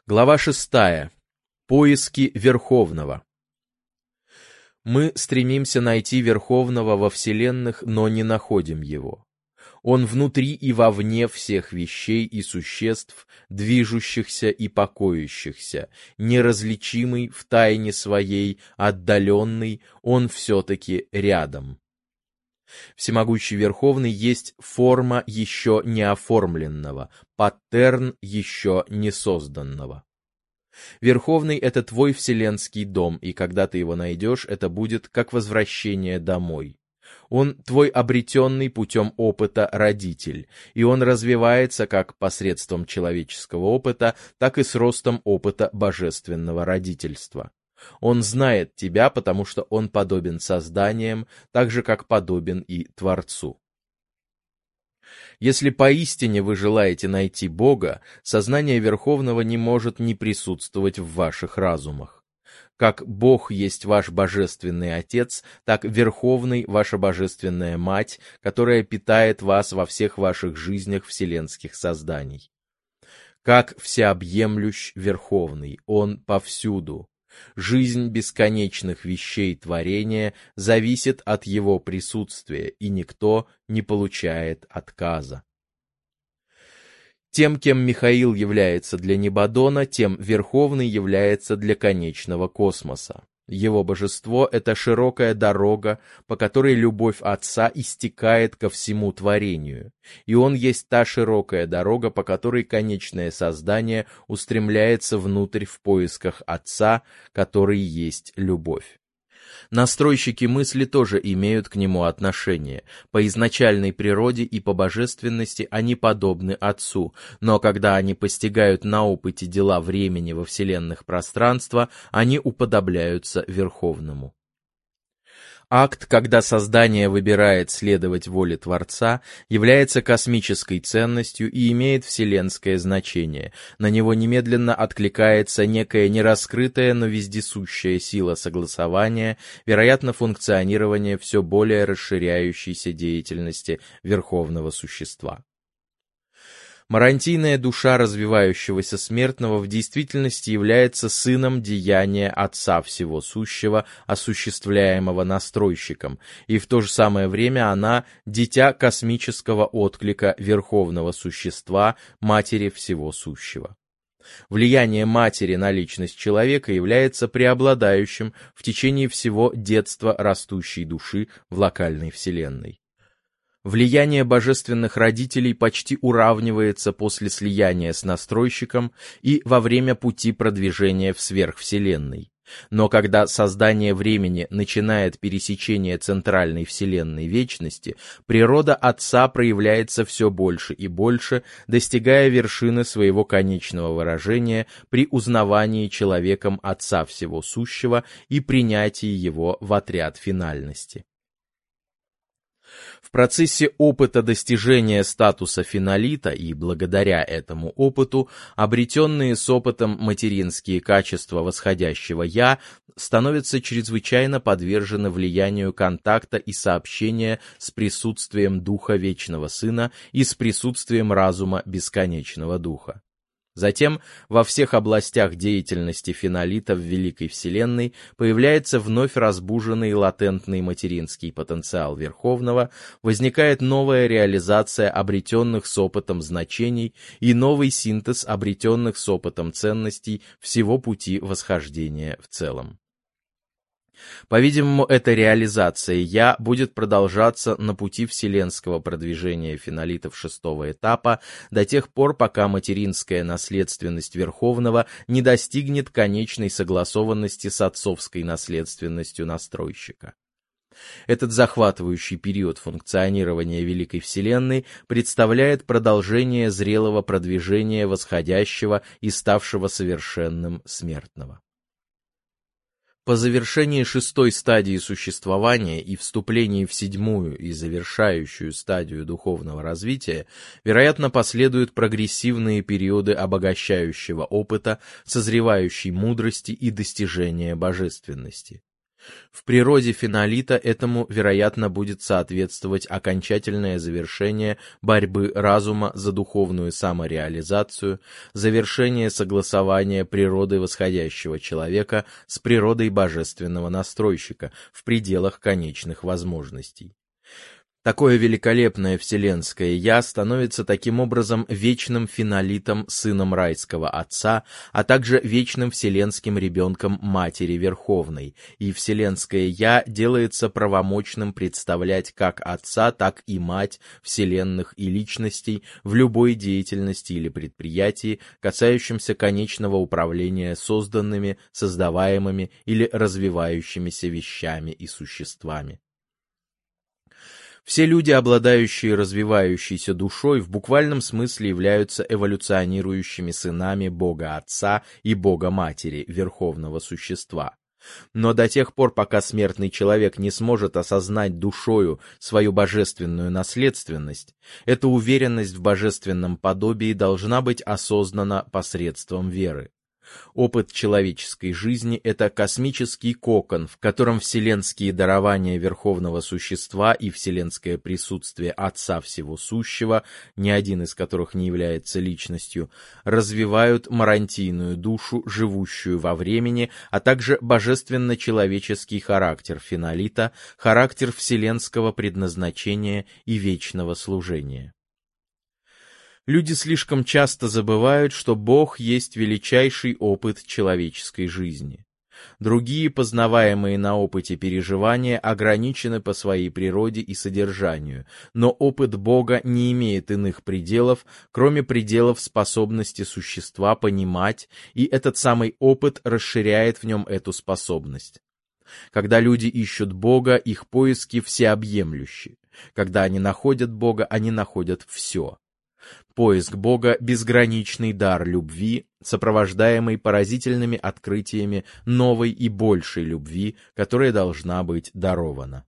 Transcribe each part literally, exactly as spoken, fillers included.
Глава шестая. Поиски Верховного. Мы стремимся найти Верховного во вселенных, но не находим его. Он внутри и вовне всех вещей и существ, движущихся и покоящихся, неразличимый в тайне своей, отдаленный, он все-таки рядом. Всемогущий Верховный есть форма еще не оформленного, паттерн еще не созданного. Верховный — это твой вселенский дом, и когда ты его найдешь, это будет как возвращение домой. Он твой обретенный путем опыта родитель, и он развивается как посредством человеческого опыта, так и с ростом опыта божественного родительства. Он знает тебя, потому что он подобен созданиям, так же, как подобен и Творцу. Если поистине вы желаете найти Бога, сознание Верховного не может не присутствовать в ваших разумах. Как Бог есть ваш божественный Отец, так Верховный — ваша божественная Мать, которая питает вас во всех ваших жизнях вселенских созданий. Как всеобъемлющ Верховный, Он повсюду. Жизнь бесконечных вещей творения зависит от его присутствия, и никто не получает отказа. Тем, кем Михаил является для Небодона, тем Верховный является для конечного космоса. Его божество — это широкая дорога, по которой любовь Отца истекает ко всему творению, и он есть та широкая дорога, по которой конечное создание устремляется внутрь в поисках Отца, который есть любовь. Настройщики мысли тоже имеют к нему отношение. По изначальной природе и по божественности они подобны Отцу, но когда они постигают на опыте дела времени во вселенных пространства, они уподобляются Верховному. Акт, когда создание выбирает следовать воле Творца, является космической ценностью и имеет вселенское значение. На него немедленно откликается некая нераскрытая, но вездесущая сила согласования, вероятно, функционирование все более расширяющейся деятельности Верховного Существа. Марантийная душа развивающегося смертного в действительности является сыном деяния Отца Всего Сущего, осуществляемого настройщиком, и в то же самое время она — дитя космического отклика Верховного Существа, Матери Всего Сущего. Влияние матери на личность человека является преобладающим в течение всего детства растущей души в локальной вселенной. Влияние божественных родителей почти уравнивается после слияния с настройщиком и во время пути продвижения в сверхвселенной. Но когда создание времени начинает пересечение центральной вселенной вечности, природа Отца проявляется все больше и больше, достигая вершины своего конечного выражения при узнавании человеком Отца Всего Сущего и принятии его в отряд финальности. В процессе опыта достижения статуса финолита и благодаря этому опыту обретенные с опытом материнские качества восходящего «Я» становятся чрезвычайно подвержены влиянию контакта и сообщения с присутствием Духа Вечного Сына и с присутствием разума Бесконечного Духа. Затем во всех областях деятельности финолита в Великой Вселенной появляется вновь разбуженный латентный материнский потенциал Верховного, возникает новая реализация обретенных с опытом значений и новый синтез обретенных с опытом ценностей всего пути восхождения в целом. По-видимому, эта реализация «Я» будет продолжаться на пути вселенского продвижения финолитов шестого этапа до тех пор, пока материнская наследственность Верховного не достигнет конечной согласованности с отцовской наследственностью настройщика. Этот захватывающий период функционирования Великой Вселенной представляет продолжение зрелого продвижения восходящего и ставшего совершенным смертного. По завершении шестой стадии существования и вступлении в седьмую и завершающую стадию духовного развития, вероятно, последуют прогрессивные периоды обогащающего опыта, созревающей мудрости и достижения божественности. В природе фенолита этому, вероятно, будет соответствовать окончательное завершение борьбы разума за духовную самореализацию, завершение согласования природы восходящего человека с природой божественного настройщика в пределах конечных возможностей. Такое великолепное вселенское «Я» становится таким образом вечным фенолитом, сыном райского Отца, а также вечным вселенским ребенком Матери Верховной, и вселенское «Я» делается правомочным представлять как Отца, так и Мать вселенных и личностей в любой деятельности или предприятии, касающемся конечного управления созданными, создаваемыми или развивающимися вещами и существами. Все люди, обладающие развивающейся душой, в буквальном смысле являются эволюционирующими сынами Бога Отца и Бога Матери, Верховного Существа. Но до тех пор, пока смертный человек не сможет осознать душою свою божественную наследственность, эта уверенность в божественном подобии должна быть осознана посредством веры. Опыт человеческой жизни — это космический кокон, в котором вселенские дарования Верховного Существа и вселенское присутствие Отца Всего Сущего, ни один из которых не является личностью, развивают марантийную душу, живущую во времени, а также божественно-человеческий характер фенолита, характер вселенского предназначения и вечного служения. Люди слишком часто забывают, что Бог есть величайший опыт человеческой жизни. Другие, познаваемые на опыте переживания, ограничены по своей природе и содержанию, но опыт Бога не имеет иных пределов, кроме пределов способности существа понимать, и этот самый опыт расширяет в нем эту способность. Когда люди ищут Бога, их поиски всеобъемлющи. Когда они находят Бога, они находят все. Поиск Бога — безграничный дар любви, сопровождаемый поразительными открытиями новой и большей любви, которая должна быть дарована.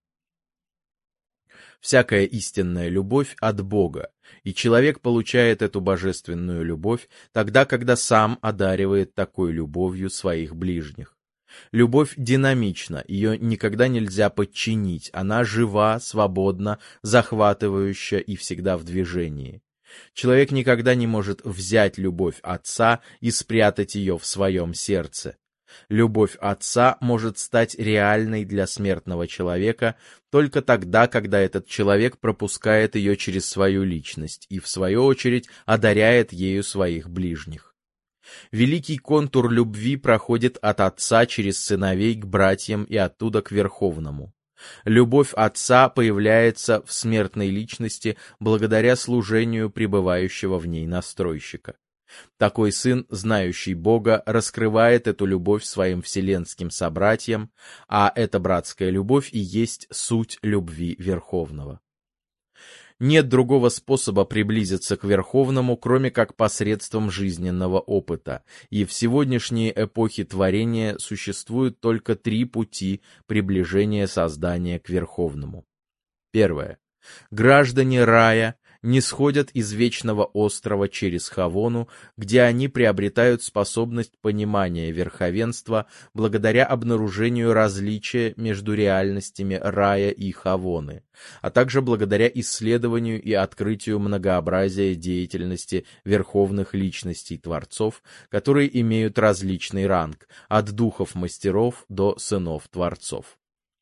Всякая истинная любовь от Бога, и человек получает эту божественную любовь тогда, когда сам одаривает такой любовью своих ближних. Любовь динамична, ее никогда нельзя подчинить, она жива, свободна, захватывающая и всегда в движении. Человек никогда не может взять любовь Отца и спрятать ее в своем сердце. Любовь Отца может стать реальной для смертного человека только тогда, когда этот человек пропускает ее через свою личность и, в свою очередь, одаряет ею своих ближних. Великий контур любви проходит от Отца через сыновей к братьям и оттуда к Верховному. Любовь Отца появляется в смертной личности благодаря служению пребывающего в ней настройщика. Такой сын, знающий Бога, раскрывает эту любовь своим вселенским собратьям, а эта братская любовь и есть суть любви Верховного. Нет другого способа приблизиться к Верховному, кроме как посредством жизненного опыта, и в сегодняшней эпохе творения существуют только три пути приближения создания к Верховному. Первое. Граждане рая нисходят из вечного острова через Хавону, где они приобретают способность понимания верховенства благодаря обнаружению различия между реальностями рая и Хавоны, а также благодаря исследованию и открытию многообразия деятельности верховных личностей Творцов, которые имеют различный ранг, от духов-мастеров до сынов-творцов.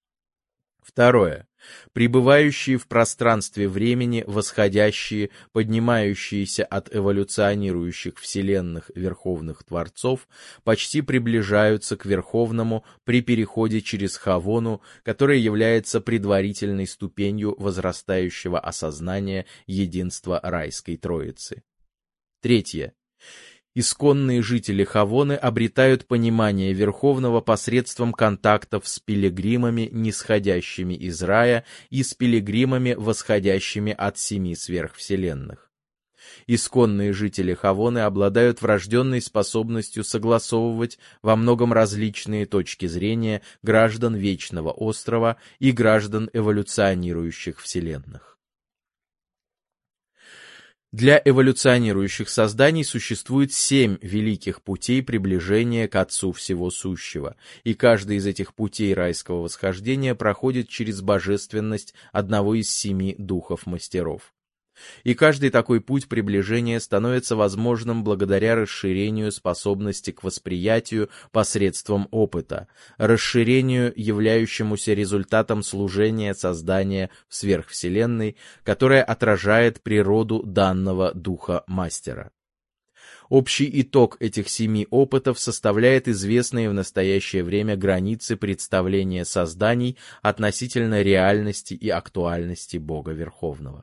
Второе. Пребывающие в пространстве времени, восходящие, поднимающиеся от эволюционирующих вселенных верховных творцов, почти приближаются к Верховному при переходе через Хавону, которая является предварительной ступенью возрастающего осознания единства райской Троицы. Третье. Исконные жители Хавоны обретают понимание Верховного посредством контактов с пилигримами, нисходящими из рая, и с пилигримами, восходящими от семи сверхвселенных. Исконные жители Хавоны обладают врожденной способностью согласовывать во многом различные точки зрения граждан Вечного Острова и граждан эволюционирующих вселенных. Для эволюционирующих созданий существует семь великих путей приближения к Отцу Всего Сущего, и каждый из этих путей райского восхождения проходит через божественность одного из семи духов-мастеров. И каждый такой путь приближения становится возможным благодаря расширению способности к восприятию посредством опыта, расширению, являющемуся результатом служения создания в сверхвселенной, которое отражает природу данного духа-мастера. Общий итог этих семи опытов составляет известные в настоящее время границы представления созданий относительно реальности и актуальности Бога Верховного.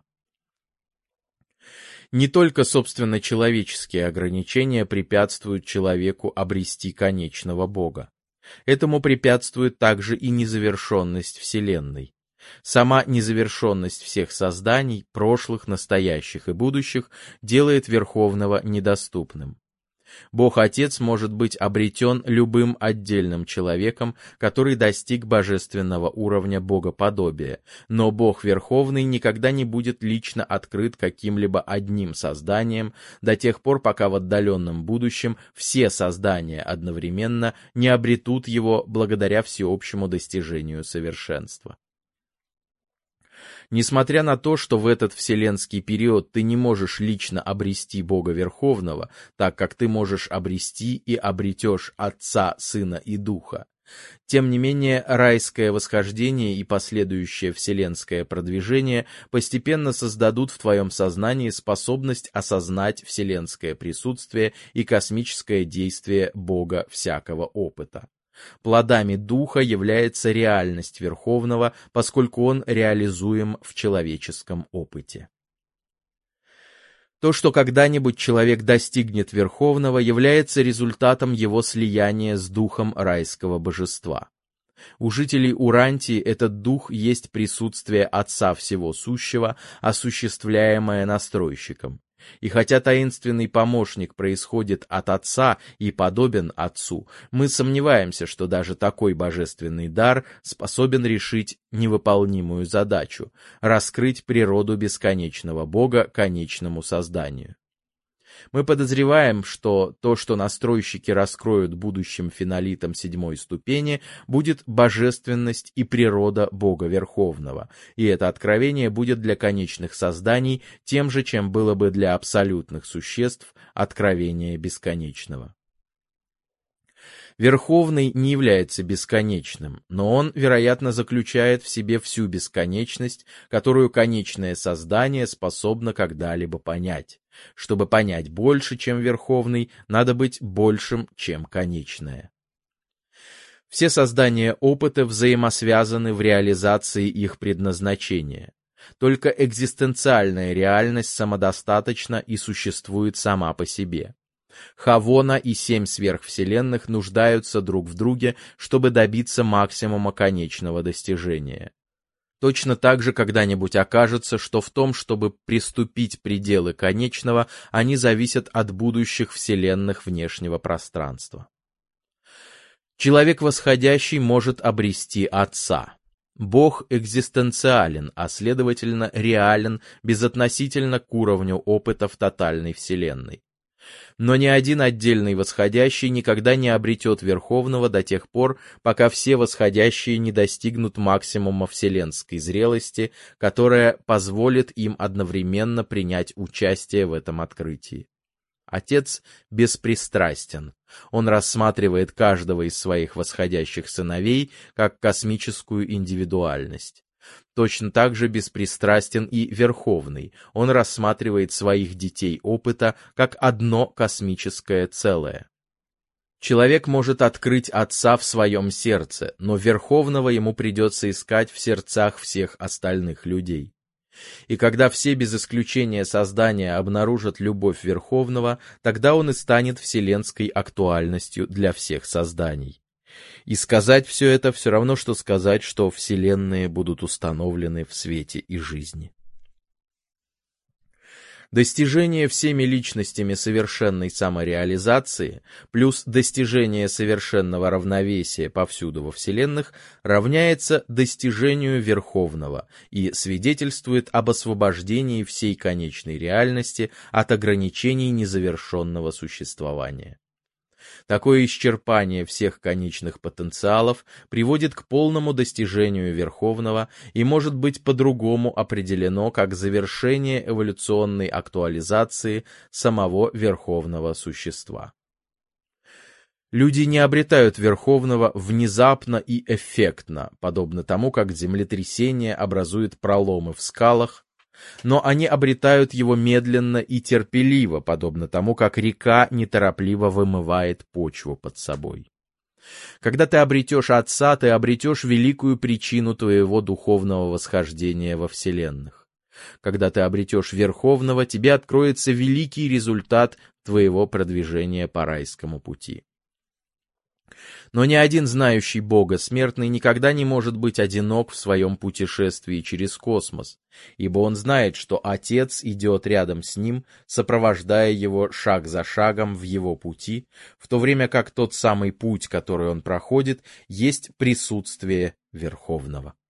Не только, собственно, человеческие ограничения препятствуют человеку обрести конечного Бога. Этому препятствует также и незавершенность Вселенной. Сама незавершенность всех созданий, прошлых, настоящих и будущих, делает Верховного недоступным. Бог-Отец может быть обретен любым отдельным человеком, который достиг божественного уровня богоподобия, но Бог Верховный никогда не будет лично открыт каким-либо одним созданием до тех пор, пока в отдаленном будущем все создания одновременно не обретут его благодаря всеобщему достижению совершенства. Несмотря на то, что в этот вселенский период ты не можешь лично обрести Бога Верховного, так как ты можешь обрести и обретешь Отца, Сына и Духа, тем не менее райское восхождение и последующее вселенское продвижение постепенно создадут в твоем сознании способность осознать вселенское присутствие и космическое действие Бога всякого опыта. Плодами Духа является реальность Верховного, поскольку он реализуем в человеческом опыте. То, что когда-нибудь человек достигнет Верховного, является результатом его слияния с Духом райского божества. У жителей Урантии этот Дух есть присутствие Отца Всего Сущего, осуществляемое настройщиком. И хотя таинственный помощник происходит от Отца и подобен Отцу, мы сомневаемся, что даже такой божественный дар способен решить невыполнимую задачу — раскрыть природу бесконечного Бога конечному созданию. Мы подозреваем, что то, что настройщики раскроют будущим финалитам седьмой ступени, будет божественность и природа Бога Верховного, и это откровение будет для конечных созданий тем же, чем было бы для абсолютных существ откровение бесконечного. Верховный не является бесконечным, но он, вероятно, заключает в себе всю бесконечность, которую конечное создание способно когда-либо понять. Чтобы понять больше, чем Верховный, надо быть большим, чем конечное. Все создания опыта взаимосвязаны в реализации их предназначения. Только экзистенциальная реальность самодостаточна и существует сама по себе. Хавона и семь сверхвселенных нуждаются друг в друге, чтобы добиться максимума конечного достижения. Точно так же когда-нибудь окажется, что в том, чтобы приступить пределы конечного, они зависят от будущих вселенных внешнего пространства. Человек восходящий может обрести Отца. Бог экзистенциален, а следовательно реален безотносительно к уровню опыта в тотальной вселенной. Но ни один отдельный восходящий никогда не обретет Верховного до тех пор, пока все восходящие не достигнут максимума вселенской зрелости, которая позволит им одновременно принять участие в этом открытии. Отец беспристрастен. Он рассматривает каждого из своих восходящих сыновей как космическую индивидуальность. Точно так же беспристрастен и Верховный. Он рассматривает своих детей опыта как одно космическое целое. Человек может открыть Отца в своем сердце, но Верховного ему придется искать в сердцах всех остальных людей. И когда все без исключения создания обнаружат любовь Верховного, тогда он и станет вселенской актуальностью для всех созданий. И сказать все это все равно, что сказать, что вселенные будут установлены в свете и жизни. Достижение всеми личностями совершенной самореализации плюс достижение совершенного равновесия повсюду во вселенных равняется достижению Верховного и свидетельствует об освобождении всей конечной реальности от ограничений незавершенного существования. Такое исчерпание всех конечных потенциалов приводит к полному достижению Верховного и может быть по-другому определено как завершение эволюционной актуализации самого Верховного Существа. Люди не обретают Верховного внезапно и эффектно, подобно тому, как землетрясение образует проломы в скалах, но они обретают его медленно и терпеливо, подобно тому, как река неторопливо вымывает почву под собой. Когда ты обретешь Отца, ты обретешь великую причину твоего духовного восхождения во вселенных. Когда ты обретешь Верховного, тебе откроется великий результат твоего продвижения по райскому пути. Но ни один знающий Бога смертный никогда не может быть одинок в своем путешествии через космос, ибо он знает, что Отец идет рядом с ним, сопровождая его шаг за шагом в его пути, в то время как тот самый путь, который он проходит, есть присутствие Верховного.